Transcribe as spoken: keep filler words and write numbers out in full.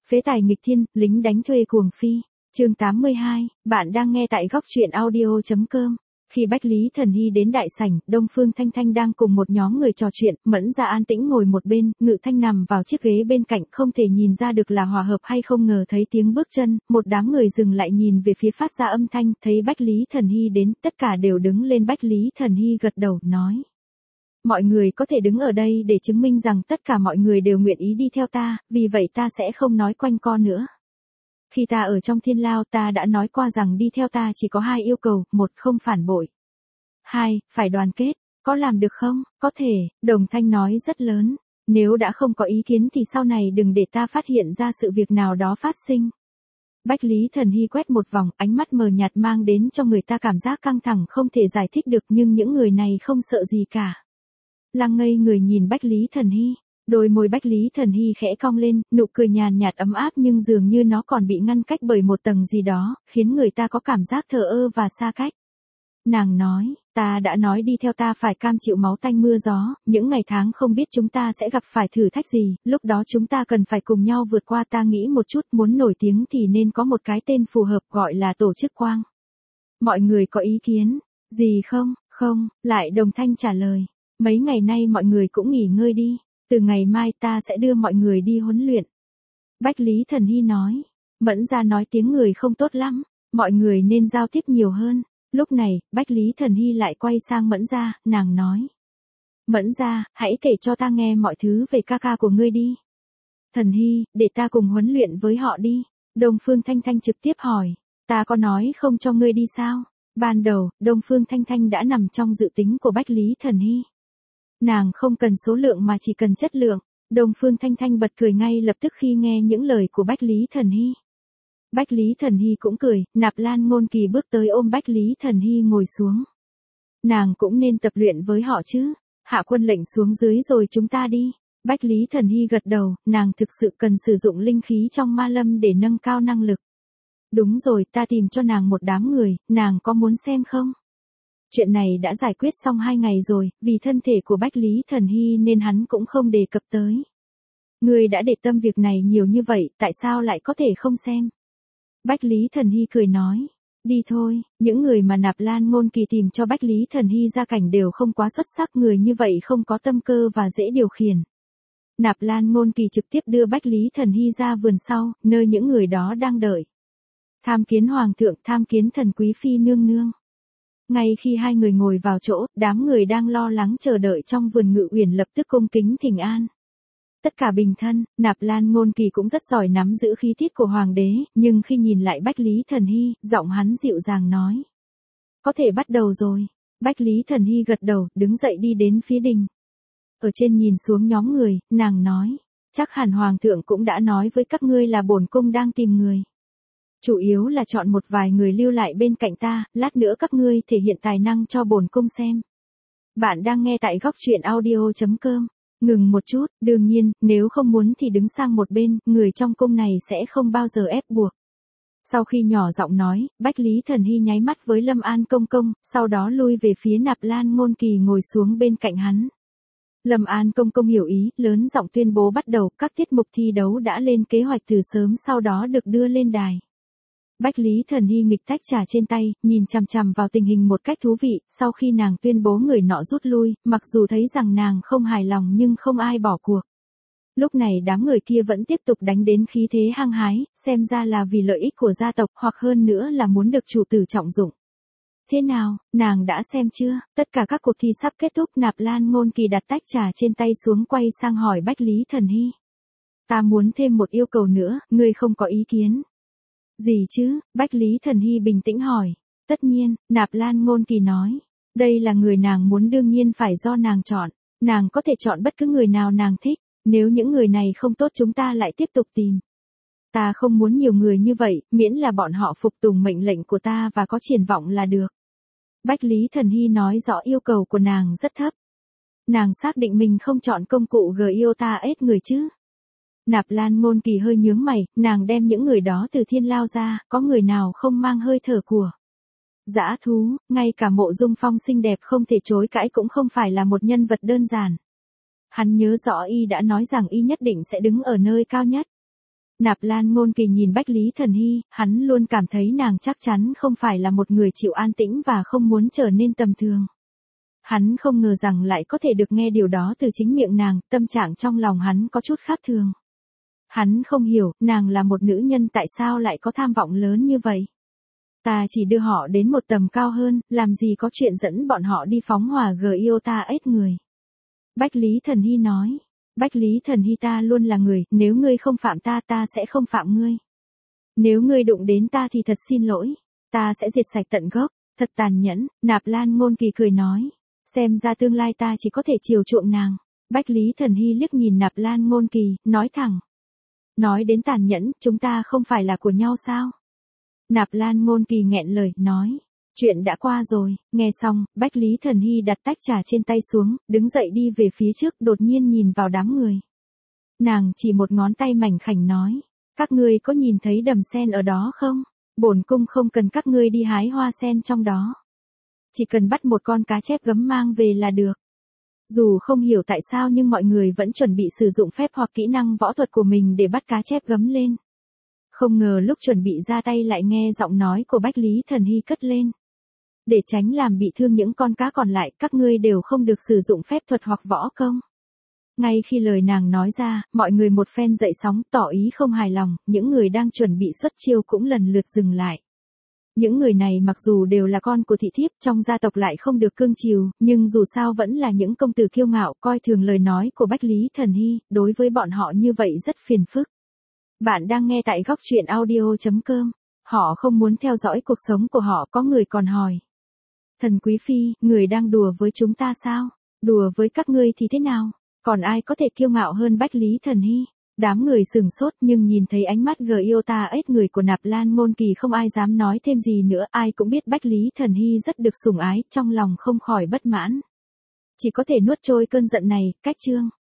Phế tài nghịch thiên, lính đánh thuê cuồng phi. Chương tám mươi hai, bạn đang nghe tại góc truyện audio chấm com. Khi Bách Lý Thần Hy đến đại sảnh, Đông Phương Thanh Thanh đang cùng một nhóm người trò chuyện, Mẫn Gia an tĩnh ngồi một bên, Ngự Thanh nằm vào chiếc ghế bên cạnh, không thể nhìn ra được là hòa hợp hay không. Ngờ thấy tiếng bước chân, một đám người dừng lại nhìn về phía phát ra âm thanh, thấy Bách Lý Thần Hy đến, tất cả đều đứng lên. Bách Lý Thần Hy gật đầu, nói: mọi người có thể đứng ở đây để chứng minh rằng tất cả mọi người đều nguyện ý đi theo ta, vì vậy ta sẽ không nói quanh co nữa. Khi ta ở trong Thiên Lao, ta đã nói qua rằng đi theo ta chỉ có hai yêu cầu: một, không phản bội; hai, phải đoàn kết. Có làm được không? Có thể, đồng thanh nói rất lớn. Nếu đã không có ý kiến thì sau này đừng để ta phát hiện ra sự việc nào đó phát sinh. Bách Lý Thần Hy quét một vòng, ánh mắt mờ nhạt mang đến cho người ta cảm giác căng thẳng không thể giải thích được, nhưng những người này không sợ gì cả. Lăng ngây người nhìn Bách Lý Thần Hy, đôi môi Bách Lý Thần Hy khẽ cong lên, nụ cười nhàn nhạt ấm áp nhưng dường như nó còn bị ngăn cách bởi một tầng gì đó, khiến người ta có cảm giác thờ ơ và xa cách. Nàng nói: ta đã nói đi theo ta phải cam chịu máu tanh mưa gió, những ngày tháng không biết chúng ta sẽ gặp phải thử thách gì, lúc đó chúng ta cần phải cùng nhau vượt qua. Ta nghĩ một chút, muốn nổi tiếng thì nên có một cái tên phù hợp, gọi là Tổ chức Quang. Mọi người có ý kiến gì không? Không, lại đồng thanh trả lời. Mấy ngày nay mọi người cũng nghỉ ngơi đi, từ ngày mai ta sẽ đưa mọi người đi huấn luyện. Bách Lý Thần Hy nói. Mẫn Gia nói tiếng người không tốt lắm, mọi người nên giao tiếp nhiều hơn. Lúc này, Bách Lý Thần Hy lại quay sang Mẫn Gia, nàng nói: Mẫn Gia, hãy kể cho ta nghe mọi thứ về ca ca của ngươi đi. Thần Hy, để ta cùng huấn luyện với họ đi. Đông Phương Thanh Thanh trực tiếp hỏi: ta có nói không cho ngươi đi sao? Ban đầu, Đông Phương Thanh Thanh đã nằm trong dự tính của Bách Lý Thần Hy. Nàng không cần số lượng mà chỉ cần chất lượng. Đông Phương Thanh Thanh bật cười ngay lập tức khi nghe những lời của Bách Lý Thần Hy. Bách Lý Thần Hy cũng cười, Nạp Lan Ngôn Kỳ bước tới ôm Bách Lý Thần Hy ngồi xuống. Nàng cũng nên tập luyện với họ chứ. Hạ quân lệnh xuống dưới rồi chúng ta đi. Bách Lý Thần Hy gật đầu, nàng thực sự cần sử dụng linh khí trong ma lâm để nâng cao năng lực. Đúng rồi, ta tìm cho nàng một đám người, nàng có muốn xem không? Chuyện này đã giải quyết xong hai ngày rồi, vì thân thể của Bách Lý Thần Hy nên hắn cũng không đề cập tới. Ngươi đã để tâm việc này nhiều như vậy, tại sao lại có thể không xem? Bách Lý Thần Hy cười nói. Đi thôi, những người mà Nạp Lan Ngôn Kỳ tìm cho Bách Lý Thần Hy gia cảnh đều không quá xuất sắc, người như vậy không có tâm cơ và dễ điều khiển. Nạp Lan Ngôn Kỳ trực tiếp đưa Bách Lý Thần Hy ra vườn sau, nơi những người đó đang đợi. Tham kiến Hoàng thượng, tham kiến Thần Quý Phi nương nương. Ngay khi hai người ngồi vào chỗ, đám người đang lo lắng chờ đợi trong vườn Ngự Uyển lập tức cung kính thỉnh an. Tất cả bình thân, Nạp Lan Ngôn Kỳ cũng rất giỏi nắm giữ khí tiết của hoàng đế, nhưng khi nhìn lại Bách Lý Thần Hy, giọng hắn dịu dàng nói: có thể bắt đầu rồi. Bách Lý Thần Hy gật đầu, đứng dậy đi đến phía đình. Ở trên nhìn xuống nhóm người, nàng nói: chắc hẳn Hoàng thượng cũng đã nói với các ngươi là bổn cung đang tìm người. Chủ yếu là chọn một vài người lưu lại bên cạnh ta, lát nữa các ngươi thể hiện tài năng cho bổn cung xem. Bạn đang nghe tại góc truyện audio chấm com. Ngừng một chút, đương nhiên, nếu không muốn thì đứng sang một bên, người trong cung này sẽ không bao giờ ép buộc. Sau khi nhỏ giọng nói, Bách Lý Thần Hy nháy mắt với Lâm An Công Công, sau đó lui về phía Nạp Lan Ngôn Kỳ ngồi xuống bên cạnh hắn. Lâm An Công Công hiểu ý, lớn giọng tuyên bố bắt đầu, các tiết mục thi đấu đã lên kế hoạch từ sớm sau đó được đưa lên đài. Bách Lý Thần Hy nghịch tách trà trên tay, nhìn chằm chằm vào tình hình một cách thú vị, sau khi nàng tuyên bố người nọ rút lui, mặc dù thấy rằng nàng không hài lòng nhưng không ai bỏ cuộc. Lúc này đám người kia vẫn tiếp tục đánh đến khí thế hăng hái, xem ra là vì lợi ích của gia tộc hoặc hơn nữa là muốn được chủ tử trọng dụng. Thế nào, nàng đã xem chưa? Tất cả các cuộc thi sắp kết thúc. Nạp Lan Ngôn Kỳ đặt tách trà trên tay xuống quay sang hỏi Bách Lý Thần Hy. Ta muốn thêm một yêu cầu nữa, ngươi không có ý kiến? Gì chứ? Bách Lý Thần Hy bình tĩnh hỏi. Tất nhiên, Nạp Lan Ngôn Kỳ nói. Đây là người nàng muốn, đương nhiên phải do nàng chọn. Nàng có thể chọn bất cứ người nào nàng thích. Nếu những người này không tốt chúng ta lại tiếp tục tìm. Ta không muốn nhiều người như vậy, miễn là bọn họ phục tùng mệnh lệnh của ta và có triển vọng là được. Bách Lý Thần Hy nói rõ yêu cầu của nàng rất thấp. Nàng xác định mình không chọn công cụ gờ i o ta ết người chứ. Nạp Lan Ngôn Kỳ hơi nhướng mày, nàng đem những người đó từ Thiên Lao ra, có người nào không mang hơi thở của dã thú, ngay cả Mộ Dung Phong xinh đẹp không thể chối cãi cũng không phải là một nhân vật đơn giản. Hắn nhớ rõ y đã nói rằng y nhất định sẽ đứng ở nơi cao nhất. Nạp Lan Ngôn Kỳ nhìn Bách Lý Thần Hy, hắn luôn cảm thấy nàng chắc chắn không phải là một người chịu an tĩnh và không muốn trở nên tầm thường. Hắn không ngờ rằng lại có thể được nghe điều đó từ chính miệng nàng, tâm trạng trong lòng hắn có chút khác thường. Hắn không hiểu, nàng là một nữ nhân tại sao lại có tham vọng lớn như vậy. Ta chỉ đưa họ đến một tầm cao hơn, làm gì có chuyện dẫn bọn họ đi phóng hỏa Giota ếch người. Bách Lý Thần Hy nói. Bách Lý Thần Hy, ta luôn là người, nếu ngươi không phạm ta ta sẽ không phạm ngươi. Nếu ngươi đụng đến ta thì thật xin lỗi, ta sẽ diệt sạch tận gốc, thật tàn nhẫn, Nạp Lan Ngôn Kỳ cười nói. Xem ra tương lai ta chỉ có thể chiều chuộng nàng. Bách Lý Thần Hy liếc nhìn Nạp Lan Ngôn Kỳ, nói thẳng. Nói đến tàn nhẫn, chúng ta không phải là của nhau sao? Nạp Lan Ngôn Kỳ nghẹn lời, nói. Chuyện đã qua rồi, nghe xong, Bách Lý Thần Hy đặt tách trà trên tay xuống, đứng dậy đi về phía trước, đột nhiên nhìn vào đám người. Nàng chỉ một ngón tay mảnh khảnh nói. Các ngươi có nhìn thấy đầm sen ở đó không? Bổn cung không cần các ngươi đi hái hoa sen trong đó. Chỉ cần bắt một con cá chép gấm mang về là được. Dù không hiểu tại sao nhưng mọi người vẫn chuẩn bị sử dụng phép hoặc kỹ năng võ thuật của mình để bắt cá chép gấm lên. Không ngờ lúc chuẩn bị ra tay lại nghe giọng nói của Bách Lý Thần Hy cất lên. Để tránh làm bị thương những con cá còn lại, các ngươi đều không được sử dụng phép thuật hoặc võ công. Ngay khi lời nàng nói ra, mọi người một phen dậy sóng tỏ ý không hài lòng, những người đang chuẩn bị xuất chiêu cũng lần lượt dừng lại. Những người này mặc dù đều là con của thị thiếp trong gia tộc lại không được cưng chiều, nhưng dù sao vẫn là những công tử kiêu ngạo coi thường lời nói của Bách Lý Thần Hy, đối với bọn họ như vậy rất phiền phức. Bạn đang nghe tại góc truyện audio chấm com. Họ không muốn theo dõi cuộc sống của họ, có người còn hỏi. Thần Quý Phi, người đang đùa với chúng ta sao? Đùa với các ngươi thì thế nào? Còn ai có thể kiêu ngạo hơn Bách Lý Thần Hy? Đám người sừng sốt nhưng nhìn thấy ánh mắt Giota ếch người của Nạp Lan Ngôn Kỳ không ai dám nói thêm gì nữa, ai cũng biết Bách Lý Thần Hy rất được sủng ái, trong lòng không khỏi bất mãn. Chỉ có thể nuốt trôi cơn giận này, cách chương.